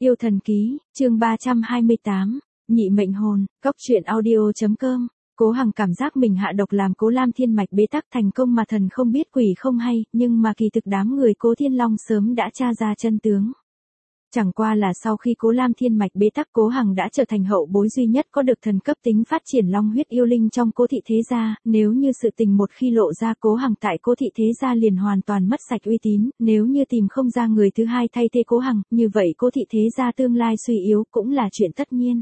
Yêu thần ký, chương 328, nhị mệnh hồn, góc truyện audio.com. Cố Hằng cảm giác mình hạ độc làm Cố Lam thiên mạch bế tắc thành công mà thần không biết quỷ không hay, nhưng mà kỳ thực đám người Cố Thiên Long sớm đã tra ra chân tướng. Chẳng qua là sau khi Cố Lam thiên mạch bế tắc, Cố Hằng đã trở thành hậu bối duy nhất có được thần cấp tính phát triển long huyết yêu linh trong Cố thị thế gia, nếu như sự tình một khi lộ ra, Cố Hằng tại Cố thị thế gia liền hoàn toàn mất sạch uy tín, nếu như tìm không ra người thứ hai thay thế Cố Hằng, như vậy Cố thị thế gia tương lai suy yếu cũng là chuyện tất nhiên.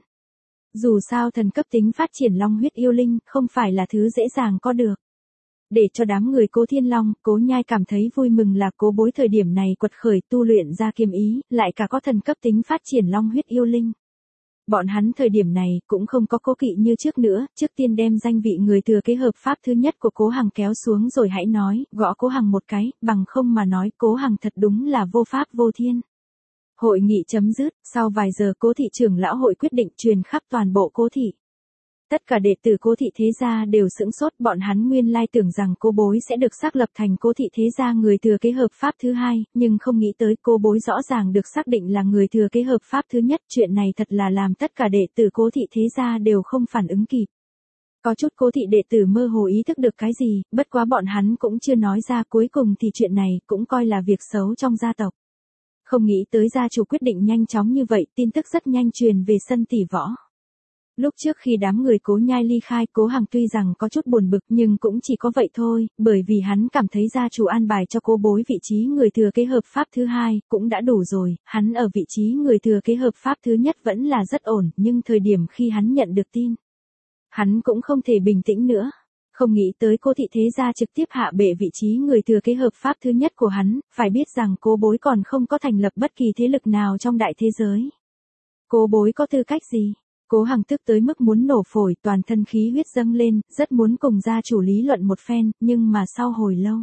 Dù sao thần cấp tính phát triển long huyết yêu linh không phải là thứ dễ dàng có được. Để cho đám người Cố Thiên Long, Cố Nhai cảm thấy vui mừng là Cố Bối thời điểm này quật khởi tu luyện ra kiếm ý, lại cả có thần cấp tính phát triển long huyết yêu linh. Bọn hắn thời điểm này cũng không có cố kỵ như trước nữa, trước tiên đem danh vị người thừa kế hợp pháp thứ nhất của Cố Hằng kéo xuống rồi hãy nói, gõ Cố Hằng một cái, bằng không mà nói Cố Hằng thật đúng là vô pháp vô thiên. Hội nghị chấm dứt, sau vài giờ Cố thị trưởng lão hội quyết định truyền khắp toàn bộ Cố thị. Tất cả đệ tử Cố thị thế gia đều sững sốt, bọn hắn nguyên lai tưởng rằng Cố Bối sẽ được xác lập thành Cố thị thế gia người thừa kế hợp pháp thứ hai, nhưng không nghĩ tới Cố Bối rõ ràng được xác định là người thừa kế hợp pháp thứ nhất, chuyện này thật là làm tất cả đệ tử Cố thị thế gia đều không phản ứng kịp. Có chút Cố thị đệ tử mơ hồ ý thức được cái gì, bất quá bọn hắn cũng chưa nói ra, cuối cùng thì chuyện này cũng coi là việc xấu trong gia tộc. Không nghĩ tới gia chủ quyết định nhanh chóng như vậy, tin tức rất nhanh truyền về sân tỷ võ. Lúc trước khi đám người Cố Nhai ly khai, Cố Hằng tuy rằng có chút buồn bực nhưng cũng chỉ có vậy thôi, bởi vì hắn cảm thấy gia chủ an bài cho Cố Bối vị trí người thừa kế hợp pháp thứ hai cũng đã đủ rồi, hắn ở vị trí người thừa kế hợp pháp thứ nhất vẫn là rất ổn, nhưng thời điểm khi hắn nhận được tin, hắn cũng không thể bình tĩnh nữa. Không nghĩ tới Cố thị thế gia trực tiếp hạ bệ vị trí người thừa kế hợp pháp thứ nhất của hắn, phải biết rằng Cố Bối còn không có thành lập bất kỳ thế lực nào trong đại thế giới. Cố Bối có tư cách gì? Cố Hằng tức tới mức muốn nổ phổi, toàn thân khí huyết dâng lên, rất muốn cùng gia chủ lý luận một phen, nhưng mà sau hồi lâu,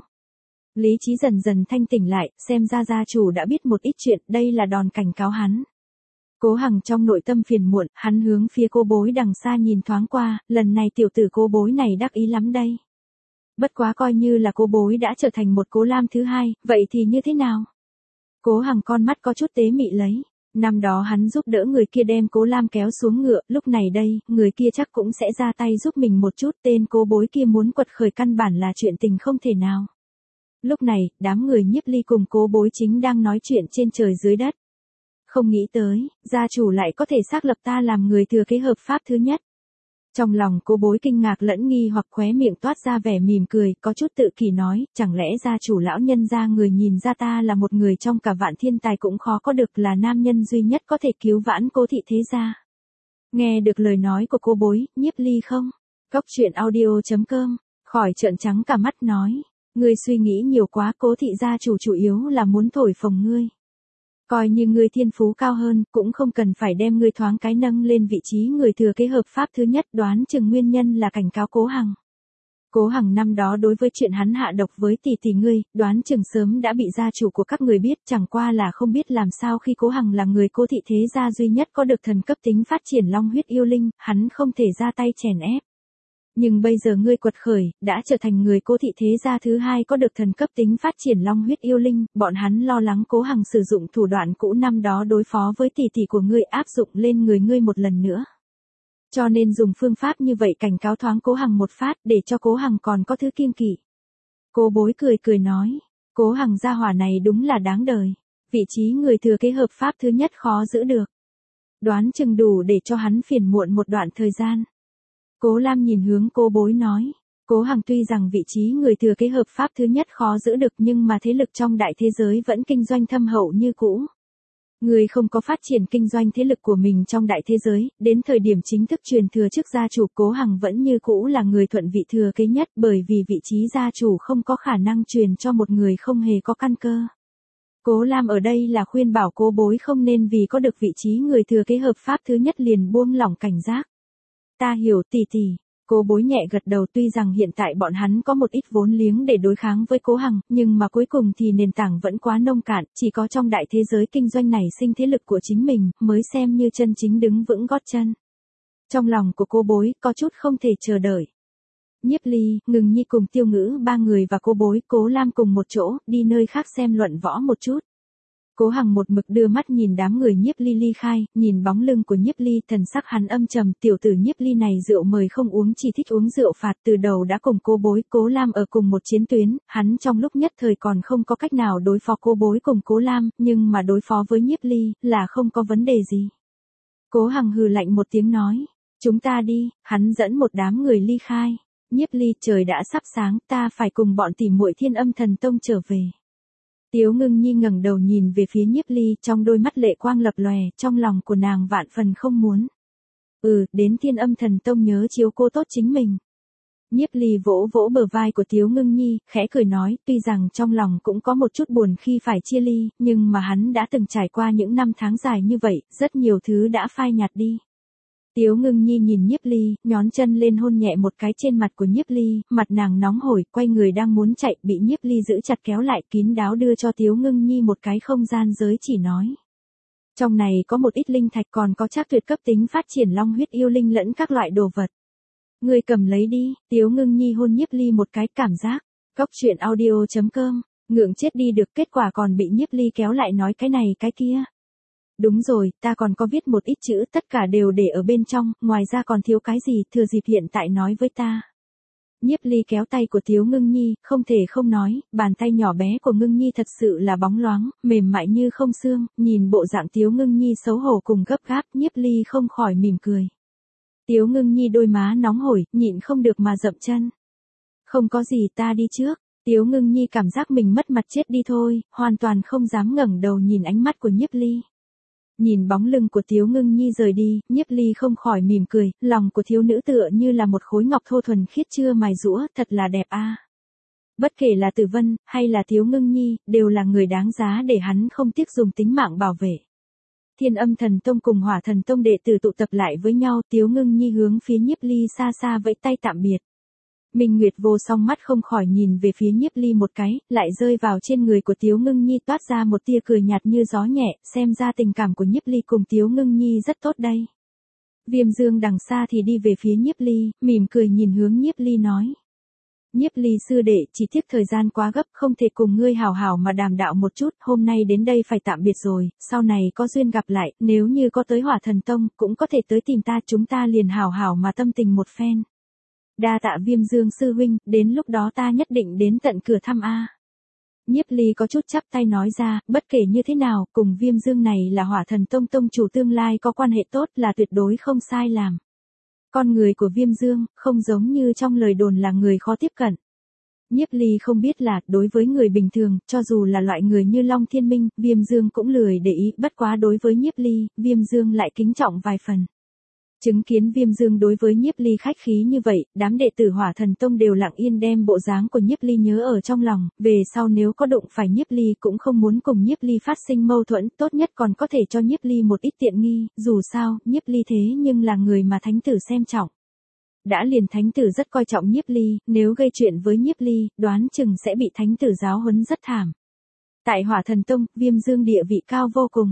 lý trí dần dần thanh tỉnh lại, xem ra gia chủ đã biết một ít chuyện, đây là đòn cảnh cáo hắn. Cố Hằng trong nội tâm phiền muộn, hắn hướng phía Cố Bối đằng xa nhìn thoáng qua, lần này tiểu tử Cố Bối này đắc ý lắm đây. Bất quá coi như là Cố Bối đã trở thành một Cố Lam thứ hai, vậy thì như thế nào? Cố Hằng con mắt có chút tế mị lấy. Năm đó hắn giúp đỡ người kia đem Cố Lam kéo xuống ngựa, lúc này đây, người kia chắc cũng sẽ ra tay giúp mình một chút, tên Cố Bối kia muốn quật khởi căn bản là chuyện tình không thể nào. Lúc này, đám người Nhiếp Ly cùng Cố Bối chính đang nói chuyện trên trời dưới đất. Không nghĩ tới, gia chủ lại có thể xác lập ta làm người thừa kế hợp pháp thứ nhất. Trong lòng Cố Bối kinh ngạc lẫn nghi hoặc, khóe miệng toát ra vẻ mỉm cười, có chút tự kỷ nói, chẳng lẽ gia chủ lão nhân gia người nhìn ra ta là một người trong cả vạn thiên tài cũng khó có được, là nam nhân duy nhất có thể cứu vãn Cố thị thế gia. Nghe được lời nói của Cố Bối, Nhiếp Ly không? Góc truyện audio.com, khỏi trợn trắng cả mắt nói, ngươi suy nghĩ nhiều quá, Cố thị gia chủ chủ yếu là muốn thổi phồng ngươi. Coi như ngươi thiên phú cao hơn, cũng không cần phải đem ngươi thoáng cái nâng lên vị trí người thừa kế hợp pháp thứ nhất, đoán chừng nguyên nhân là cảnh cáo Cố Hằng. Cố Hằng năm đó đối với chuyện hắn hạ độc với tỷ tỷ ngươi, đoán chừng sớm đã bị gia chủ của các người biết, chẳng qua là không biết làm sao khi Cố Hằng là người Cố thị thế gia duy nhất có được thần cấp tính phát triển long huyết yêu linh, hắn không thể ra tay chèn ép. Nhưng bây giờ ngươi quật khởi, đã trở thành người Cố thị thế gia thứ hai có được thần cấp tính phát triển long huyết yêu linh, bọn hắn lo lắng Cố Hằng sử dụng thủ đoạn cũ năm đó đối phó với tỷ tỷ của ngươi áp dụng lên người ngươi một lần nữa. Cho nên dùng phương pháp như vậy cảnh cáo thoáng Cố Hằng một phát, để cho Cố Hằng còn có thứ kiêng kỵ. Cố Bối cười cười nói, Cố Hằng gia hỏa này đúng là đáng đời, vị trí người thừa kế hợp pháp thứ nhất khó giữ được. Đoán chừng đủ để cho hắn phiền muộn một đoạn thời gian. Cố Lam nhìn hướng Cố Bối nói, Cố Hằng tuy rằng vị trí người thừa kế hợp pháp thứ nhất khó giữ được, nhưng mà thế lực trong đại thế giới vẫn kinh doanh thâm hậu như cũ. Người không có phát triển kinh doanh thế lực của mình trong đại thế giới, đến thời điểm chính thức truyền thừa chức gia chủ, Cố Hằng vẫn như cũ là người thuận vị thừa kế nhất, bởi vì vị trí gia chủ không có khả năng truyền cho một người không hề có căn cơ. Cố Lam ở đây là khuyên bảo Cố Bối không nên vì có được vị trí người thừa kế hợp pháp thứ nhất liền buông lỏng cảnh giác. Ta hiểu tỷ tỷ. Cố Bối nhẹ gật đầu, tuy rằng hiện tại bọn hắn có một ít vốn liếng để đối kháng với Cố Hằng, nhưng mà cuối cùng thì nền tảng vẫn quá nông cạn, chỉ có trong đại thế giới kinh doanh này sinh thế lực của chính mình, mới xem như chân chính đứng vững gót chân. Trong lòng của Cố Bối, có chút không thể chờ đợi. Nhiếp Ly, Ngừng Nhi cùng Tiêu Ngữ ba người và Cố Bối, Cố Lam cùng một chỗ, đi nơi khác xem luận võ một chút. Cố Hằng một mực đưa mắt nhìn đám người Nhiếp Ly ly khai, nhìn bóng lưng của Nhiếp Ly, thần sắc hắn âm trầm, tiểu tử Nhiếp Ly này rượu mời không uống, chỉ thích uống rượu phạt, từ đầu đã cùng Cố Bối, Cố Lam ở cùng một chiến tuyến, hắn trong lúc nhất thời còn không có cách nào đối phó Cố Bối cùng Cố Lam, nhưng mà đối phó với Nhiếp Ly là không có vấn đề gì. Cố Hằng hừ lạnh một tiếng nói, chúng ta đi, hắn dẫn một đám người ly khai. Nhiếp Ly, trời đã sắp sáng, ta phải cùng bọn tỉ muội Thiên Âm Thần Tông trở về. Tiếu Ngưng Nhi ngẩng đầu nhìn về phía Nhiếp Ly, trong đôi mắt lệ quang lập lòe, trong lòng của nàng vạn phần không muốn. Đến Thiên Âm Thần Tông nhớ chiếu cố tốt chính mình. Nhiếp Ly vỗ vỗ bờ vai của Tiếu Ngưng Nhi, khẽ cười nói, tuy rằng trong lòng cũng có một chút buồn khi phải chia ly, nhưng mà hắn đã từng trải qua những năm tháng dài như vậy, rất nhiều thứ đã phai nhạt đi. Tiếu Ngưng Nhi nhìn Nhiếp Ly, nhón chân lên hôn nhẹ một cái trên mặt của Nhiếp Ly, mặt nàng nóng hổi, quay người đang muốn chạy, bị Nhiếp Ly giữ chặt kéo lại, kín đáo đưa cho Tiếu Ngưng Nhi một cái không gian giới chỉ nói. Trong này có một ít linh thạch, còn có trác tuyệt cấp tính phát triển long huyết yêu linh lẫn các loại đồ vật. Ngươi cầm lấy đi. Tiếu Ngưng Nhi hôn Nhiếp Ly một cái, cảm giác. Cóc truyện audio.com, ngượng chết đi được, kết quả còn bị Nhiếp Ly kéo lại nói cái này cái kia. Đúng rồi, ta còn có viết một ít chữ, tất cả đều để ở bên trong, ngoài ra còn thiếu cái gì, thừa dịp hiện tại nói với ta. Nhiếp Ly kéo tay của Tiếu Ngưng Nhi, không thể không nói, bàn tay nhỏ bé của Ngưng Nhi thật sự là bóng loáng, mềm mại như không xương, nhìn bộ dạng Tiếu Ngưng Nhi xấu hổ cùng gấp gáp, Nhiếp Ly không khỏi mỉm cười. Tiếu Ngưng Nhi đôi má nóng hổi, nhịn không được mà dậm chân. Không có gì, ta đi trước. Tiếu Ngưng Nhi cảm giác mình mất mặt chết đi thôi, hoàn toàn không dám ngẩng đầu nhìn ánh mắt của Nhiếp Ly. Nhìn bóng lưng của Tiếu Ngưng Nhi rời đi, Nhiếp Ly không khỏi mỉm cười, lòng của thiếu nữ tựa như là một khối ngọc thô thuần khiết chưa mài rũa, thật là đẹp a. Bất kể là Tử Vân, hay là Tiếu Ngưng Nhi, đều là người đáng giá để hắn không tiếc dùng tính mạng bảo vệ. Thiên Âm Thần Tông cùng Hỏa Thần Tông đệ tử tụ tập lại với nhau, Tiếu Ngưng Nhi hướng phía Nhiếp Ly xa xa vẫy tay tạm biệt. Minh Nguyệt Vô Song mắt không khỏi nhìn về phía Nhiếp Ly một cái, lại rơi vào trên người của Tiếu Ngưng Nhi, toát ra một tia cười nhạt như gió nhẹ, xem ra tình cảm của Nhiếp Ly cùng Tiếu Ngưng Nhi rất tốt đây. Viêm Dương đằng xa thì đi về phía Nhiếp Ly, mỉm cười nhìn hướng Nhiếp Ly nói. Nhiếp Ly sư đệ, chỉ tiếc thời gian quá gấp, không thể cùng ngươi hào hào mà đàm đạo một chút, hôm nay đến đây phải tạm biệt rồi, sau này có duyên gặp lại, nếu như có tới Hỏa Thần Tông, cũng có thể tới tìm ta, chúng ta liền hào hào mà tâm tình một phen. Đa tạ Viêm Dương sư huynh, đến lúc đó ta nhất định đến tận cửa thăm a. Nhiếp Ly có chút chắp tay nói ra, bất kể như thế nào, cùng Viêm Dương này là Hỏa Thần Tông tông chủ tương lai có quan hệ tốt là tuyệt đối không sai làm. Con người của Viêm Dương, không giống như trong lời đồn là người khó tiếp cận. Nhiếp Ly không biết là, đối với người bình thường, cho dù là loại người như Long Thiên Minh, Viêm Dương cũng lười để ý, bất quá đối với Nhiếp Ly, Viêm Dương lại kính trọng vài phần. Chứng kiến Viêm Dương đối với Nhiếp Ly khách khí như vậy, đám đệ tử Hỏa Thần Tông đều lặng yên đem bộ dáng của Nhiếp Ly nhớ ở trong lòng, về sau nếu có đụng phải Nhiếp Ly cũng không muốn cùng Nhiếp Ly phát sinh mâu thuẫn, tốt nhất còn có thể cho Nhiếp Ly một ít tiện nghi, dù sao, Nhiếp Ly thế nhưng là người mà thánh tử xem trọng. Đã liền thánh tử rất coi trọng Nhiếp Ly, nếu gây chuyện với Nhiếp Ly, đoán chừng sẽ bị thánh tử giáo huấn rất thảm. Tại Hỏa Thần Tông, Viêm Dương địa vị cao vô cùng.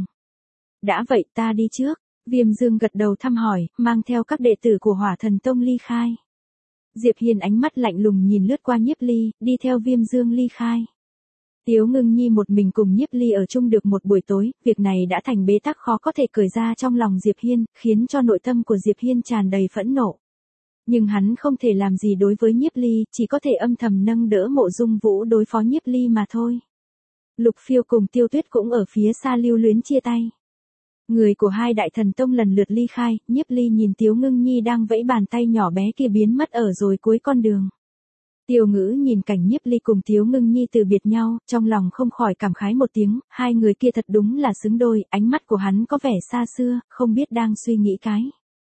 Đã vậy ta đi trước. Viêm Dương gật đầu thăm hỏi, mang theo các đệ tử của Hỏa Thần Tông ly khai. Diệp Hiên ánh mắt lạnh lùng nhìn lướt qua Nhiếp Ly, đi theo Viêm Dương ly khai. Tiếu Ngưng Nhi một mình cùng Nhiếp Ly ở chung được một buổi tối, việc này đã thành bế tắc khó có thể cởi ra trong lòng Diệp Hiên, khiến cho nội tâm của Diệp Hiên tràn đầy phẫn nộ. Nhưng hắn không thể làm gì đối với Nhiếp Ly, chỉ có thể âm thầm nâng đỡ Mộ Dung Vũ đối phó Nhiếp Ly mà thôi. Lục Phiêu cùng Tiêu Tuyết cũng ở phía xa lưu luyến chia tay. Người của hai đại thần tông lần lượt ly khai, Nhiếp Ly nhìn Tiếu Ngưng Nhi đang vẫy bàn tay nhỏ bé kia biến mất ở rồi cuối con đường. Tiêu Ngữ nhìn cảnh Nhiếp Ly cùng Tiếu Ngưng Nhi từ biệt nhau, trong lòng không khỏi cảm khái một tiếng, hai người kia thật đúng là xứng đôi, ánh mắt của hắn có vẻ xa xưa, không biết đang suy nghĩ cái.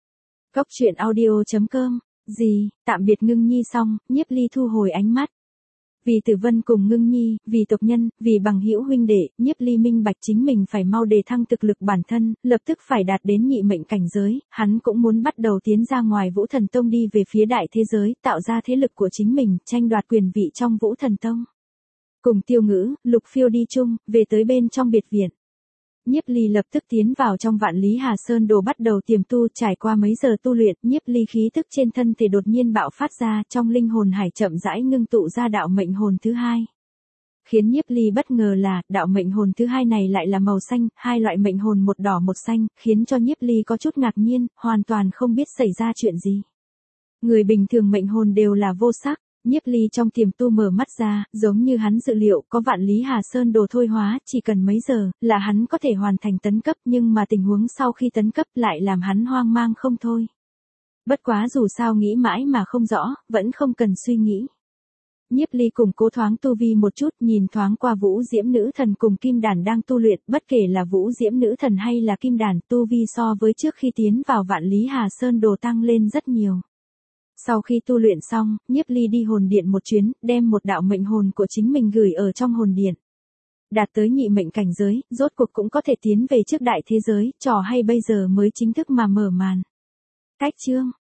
Cóc truyện audio.com, gì, tạm biệt Ngưng Nhi xong, Nhiếp Ly thu hồi ánh mắt. Vì Tử Vân cùng Ngưng Nhi, vì tộc nhân, vì bằng hữu huynh đệ, Nhiếp Ly minh bạch chính mình phải mau đề thăng thực lực bản thân, lập tức phải đạt đến nhị mệnh cảnh giới, hắn cũng muốn bắt đầu tiến ra ngoài Vũ Thần Tông đi về phía đại thế giới, tạo ra thế lực của chính mình, tranh đoạt quyền vị trong Vũ Thần Tông. Cùng Tiêu Ngữ, Lục Phiêu đi chung, về tới bên trong biệt viện. Nhiếp Ly lập tức tiến vào trong Vạn Lý Hà Sơn Đồ bắt đầu tiềm tu, trải qua mấy giờ tu luyện, Nhiếp Ly khí tức trên thân thể đột nhiên bạo phát ra, trong linh hồn hải chậm rãi ngưng tụ ra đạo mệnh hồn thứ hai. Khiến Nhiếp Ly bất ngờ là, đạo mệnh hồn thứ hai này lại là màu xanh, hai loại mệnh hồn một đỏ một xanh, khiến cho Nhiếp Ly có chút ngạc nhiên, hoàn toàn không biết xảy ra chuyện gì. Người bình thường mệnh hồn đều là vô sắc, Nhiếp Ly trong tiềm tu mở mắt ra, giống như hắn dự liệu, có vạn lý Hà Sơn đồ thôi hóa, chỉ cần mấy giờ, là hắn có thể hoàn thành tấn cấp, nhưng mà tình huống sau khi tấn cấp lại làm hắn hoang mang không thôi. Bất quá dù sao nghĩ mãi mà không rõ, vẫn không cần suy nghĩ. Nhiếp Ly củng cố thoáng tu vi một chút, nhìn thoáng qua Vũ Diễm Nữ Thần cùng Kim Đàn đang tu luyện, bất kể là Vũ Diễm Nữ Thần hay là Kim Đàn, tu vi so với trước khi tiến vào vạn lý Hà Sơn đồ tăng lên rất nhiều. Sau khi tu luyện xong, Nhiếp Ly đi hồn điện một chuyến, đem một đạo mệnh hồn của chính mình gửi ở trong hồn điện. Đạt tới nhị mệnh cảnh giới, rốt cuộc cũng có thể tiến về trước đại thế giới, trò hay bây giờ mới chính thức mà mở màn. Cách chương